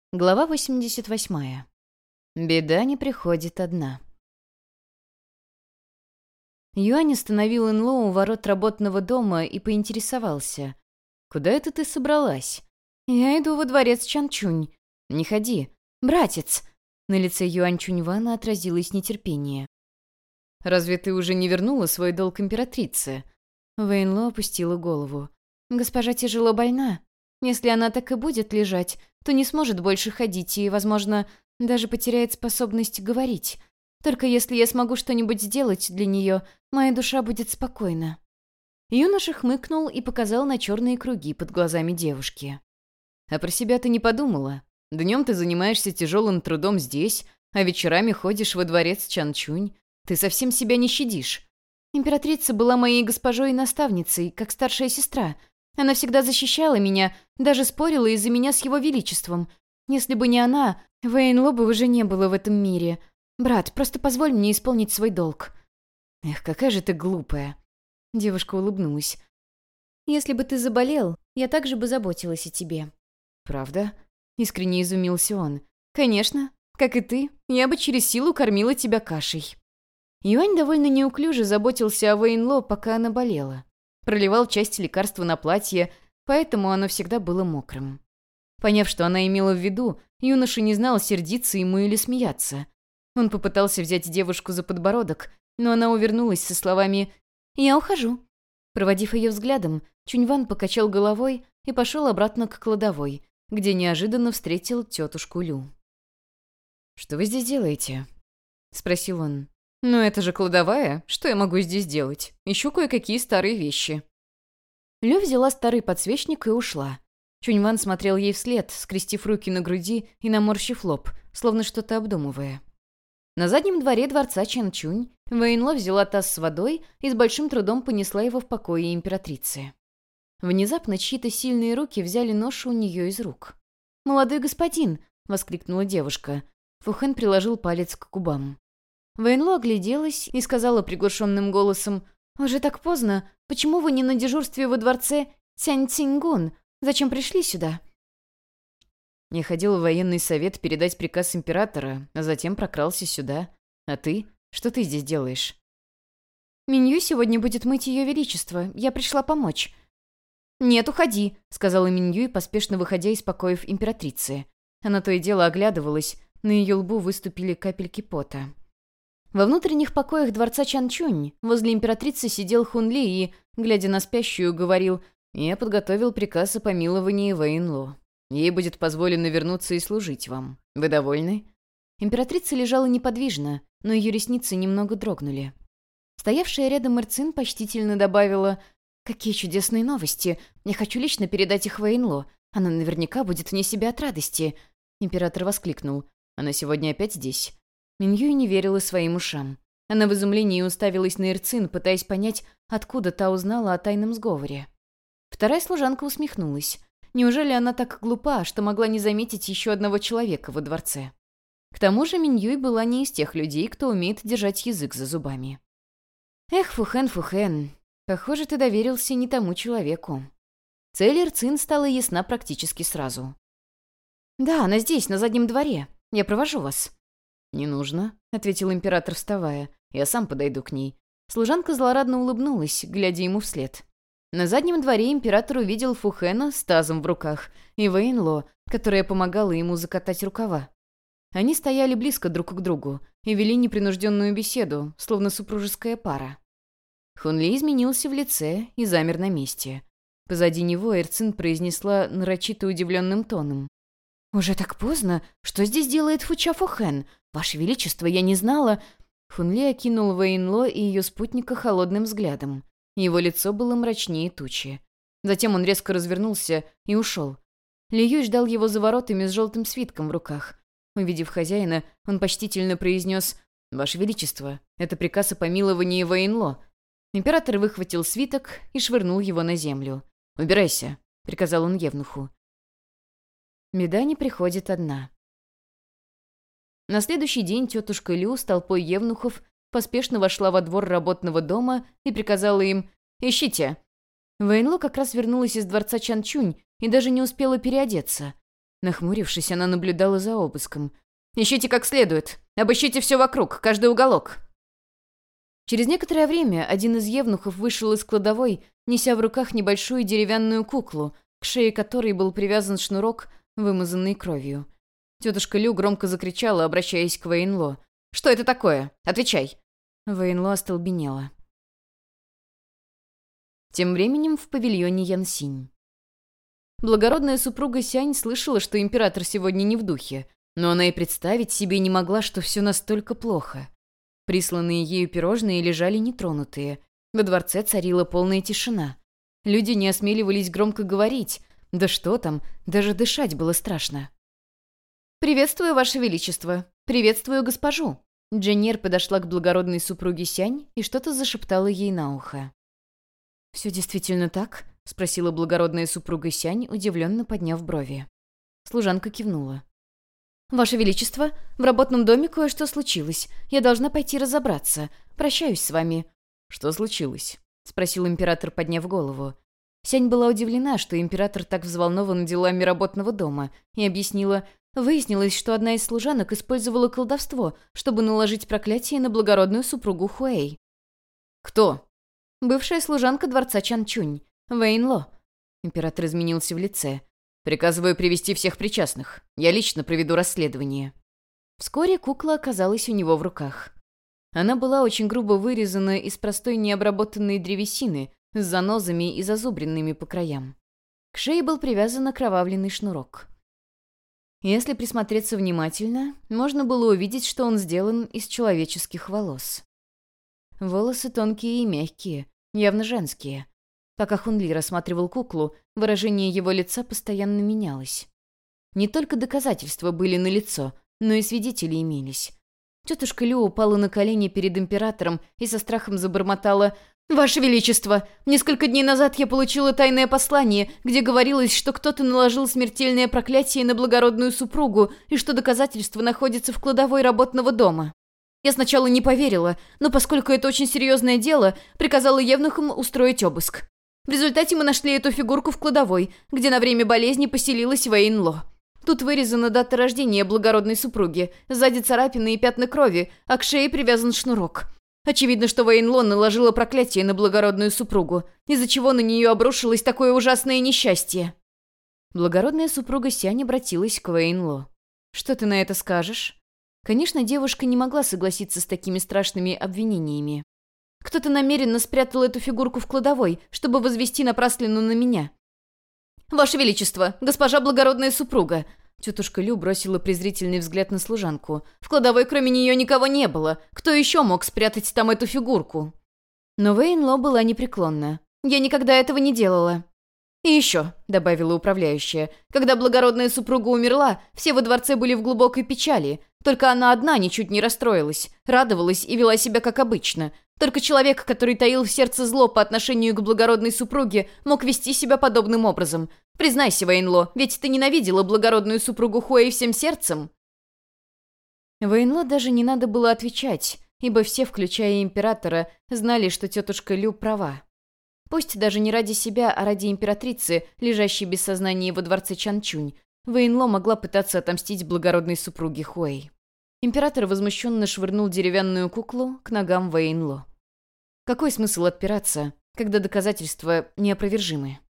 Глава 88. Беда не приходит одна. Юань остановил Инло у ворот работного дома и поинтересовался. «Куда это ты собралась?» «Я иду во дворец Чанчунь». «Не ходи». «Братец!» На лице Юань Чуньвана отразилось нетерпение. «Разве ты уже не вернула свой долг императрице?» Вэйнло опустила голову. «Госпожа тяжело больна. Если она так и будет лежать, то не сможет больше ходить и, возможно, даже потеряет способность говорить. Только если я смогу что-нибудь сделать для нее, моя душа будет спокойна». Юноша хмыкнул и показал на черные круги под глазами девушки. «А про себя ты не подумала? Днем ты занимаешься тяжелым трудом здесь, а вечерами ходишь во дворец Чанчунь. Ты совсем себя не щадишь. Императрица была моей госпожой и наставницей, как старшая сестра. Она всегда защищала меня, даже спорила из-за меня с его величеством. Если бы не она, Вэйнло бы уже не было в этом мире. Брат, просто позволь мне исполнить свой долг». «Эх, какая же ты глупая». Девушка улыбнулась. «Если бы ты заболел, я также бы заботилась о тебе». «Правда?» — искренне изумился он. «Конечно. Как и ты, я бы через силу кормила тебя кашей». Юань довольно неуклюже заботился о Вэйнло, пока она болела. Проливал часть лекарства на платье, поэтому оно всегда было мокрым. Поняв, что она имела в виду, юноша не знал, сердиться ему или смеяться. Он попытался взять девушку за подбородок, но она увернулась со словами «Я ухожу». Проводив ее взглядом, Чуньван покачал головой и пошел обратно к кладовой, где неожиданно встретил тетушку Лю. «Что вы здесь делаете?» — спросил он. «Ну это же кладовая. Что я могу здесь делать? Ищу кое-какие старые вещи». Лю взяла старый подсвечник и ушла. Чуньван смотрел ей вслед, скрестив руки на груди и наморщив лоб, словно что-то обдумывая. На заднем дворе дворца Чанчунь Вэйнло взяла таз с водой и с большим трудом понесла его в покое императрицы. Внезапно чьи-то сильные руки взяли ношу у нее из рук. «Молодой господин!» — воскликнула девушка. Фухэн приложил палец к губам. Вэйнло огляделась и сказала приглушенным голосом: «Уже так поздно. Почему вы не на дежурстве во дворце Цянь-Циньгун? Зачем пришли сюда?» «Я ходил в военный совет передать приказ императора, а затем прокрался сюда. А ты? Что ты здесь делаешь?» «Минью сегодня будет мыть ее величество. Я пришла помочь». «Нет, уходи», — сказала Минью, поспешно выходя из покоев императрицы. Она то и дело оглядывалась, на ее лбу выступили капельки пота. Во внутренних покоях дворца Чанчунь возле императрицы сидел Хун Ли и, глядя на спящую, говорил: «Я подготовил приказ о помиловании Вэйнло. Ей будет позволено вернуться и служить вам. Вы довольны?» Императрица лежала неподвижно, но ее ресницы немного дрогнули. Стоявшая рядом Эрцин почтительно добавила: «Какие чудесные новости! Я хочу лично передать их Вэйнло. Она наверняка будет вне себя от радости». Император воскликнул: «Она сегодня опять здесь?» Минью не верила своим ушам. Она в изумлении уставилась на Эрцин, пытаясь понять, откуда та узнала о тайном сговоре. Вторая служанка усмехнулась. Неужели она так глупа, что могла не заметить еще одного человека во дворце? К тому же Миньюй была не из тех людей, кто умеет держать язык за зубами. «Эх, Фухэн, Фухэн, похоже, ты доверился не тому человеку». Цель Эрцин стала ясна практически сразу. «Да, она здесь, на заднем дворе. Я провожу вас». «Не нужно», — ответил император, вставая. «Я сам подойду к ней». Служанка злорадно улыбнулась, глядя ему вслед. На заднем дворе император увидел Фухэна с тазом в руках и Вэйнло, которая помогала ему закатать рукава. Они стояли близко друг к другу и вели непринужденную беседу, словно супружеская пара. Хунли изменился в лице и замер на месте. Позади него Эрцин произнесла нарочито удивленным тоном: «Уже так поздно? Что здесь делает Фуча Фухэн? Ваше Величество, я не знала...» Хунли окинул Вэйнло и ее спутника холодным взглядом. Его лицо было мрачнее тучи. Затем он резко развернулся и ушел. Ли Юй ждал его за воротами с желтым свитком в руках. Увидев хозяина, он почтительно произнес: «Ваше Величество, это приказ о помиловании Вэйнло». Император выхватил свиток и швырнул его на землю. «Убирайся», — приказал он евнуху. Беда не приходит одна. На следующий день тетушка Лю с толпой евнухов поспешно вошла во двор работного дома и приказала им: «Ищите». Вэйнло как раз вернулась из дворца Чанчунь и даже не успела переодеться. Нахмурившись, она наблюдала за обыском. «Ищите как следует. Обыщите все вокруг, каждый уголок». Через некоторое время один из евнухов вышел из кладовой, неся в руках небольшую деревянную куклу, к шее которой был привязан шнурок, вымазанный кровью. Тетушка Лю громко закричала, обращаясь к Вэйнло. «Что это такое? Отвечай!» Вэйнло остолбенела. Тем временем в павильоне Янсинь. Благородная супруга Сянь слышала, что император сегодня не в духе, но она и представить себе не могла, что все настолько плохо. Присланные ею пирожные лежали нетронутые. Во дворце царила полная тишина. Люди не осмеливались громко говорить. Да что там, даже дышать было страшно. «Приветствую, Ваше Величество! Приветствую госпожу!» Дженнер подошла к благородной супруге Сянь и что-то зашептала ей на ухо. «Все действительно так?» — спросила благородная супруга Сянь, удивленно подняв брови. Служанка кивнула. «Ваше Величество, в работном доме кое-что случилось. Я должна пойти разобраться. Прощаюсь с вами». «Что случилось?» — спросил император, подняв голову. Сянь была удивлена, что император так взволнован делами работного дома, и объяснила: выяснилось, что одна из служанок использовала колдовство, чтобы наложить проклятие на благородную супругу Хуэй. «Кто?» «Бывшая служанка дворца Чанчунь, Вэйнло». Император изменился в лице. «Приказываю привести всех причастных. Я лично проведу расследование». Вскоре кукла оказалась у него в руках. Она была очень грубо вырезана из простой необработанной древесины с занозами и зазубринами по краям. К шее был привязан окровавленный шнурок. Если присмотреться внимательно, можно было увидеть, что он сделан из человеческих волос. Волосы тонкие и мягкие, явно женские. Пока Хунли рассматривал куклу, выражение его лица постоянно менялось. Не только доказательства были налицо, но и свидетели имелись. Тетушка Лю упала на колени перед императором и со страхом забормотала: «Ваше Величество, несколько дней назад я получила тайное послание, где говорилось, что кто-то наложил смертельное проклятие на благородную супругу и что доказательства находятся в кладовой работного дома. Я сначала не поверила, но поскольку это очень серьезное дело, приказала евнухам устроить обыск. В результате мы нашли эту фигурку в кладовой, где на время болезни поселилась Вэйнло. Тут вырезана дата рождения благородной супруги, сзади царапины и пятна крови, а к шее привязан шнурок. Очевидно, что Вэйнло наложила проклятие на благородную супругу, из-за чего на нее обрушилось такое ужасное несчастье». Благородная супруга Сянь обратилась к Вэйнло. «Что ты на это скажешь?» Конечно, девушка не могла согласиться с такими страшными обвинениями. «Кто-то намеренно спрятал эту фигурку в кладовой, чтобы возвести напраслину на меня». «Ваше Величество, госпожа благородная супруга!» Тетушка Лю бросила презрительный взгляд на служанку. «В кладовой кроме нее никого не было. Кто еще мог спрятать там эту фигурку?» Но Вэйнло была непреклонна. «Я никогда этого не делала». «И еще», — добавила управляющая, «когда благородная супруга умерла, все во дворце были в глубокой печали. Только она одна ничуть не расстроилась, радовалась и вела себя как обычно. Только человек, который таил в сердце зло по отношению к благородной супруге, мог вести себя подобным образом. Признайся, Вэйнло, ведь ты ненавидела благородную супругу Хуэй всем сердцем?» Вэйнло даже не надо было отвечать, ибо все, включая императора, знали, что тетушка Лю права. Пусть даже не ради себя, а ради императрицы, лежащей без сознания во дворце Чанчунь, Вэйнло могла пытаться отомстить благородной супруге Хуэй. Император возмущенно швырнул деревянную куклу к ногам Вэйнло. Какой смысл отпираться, когда доказательства неопровержимы?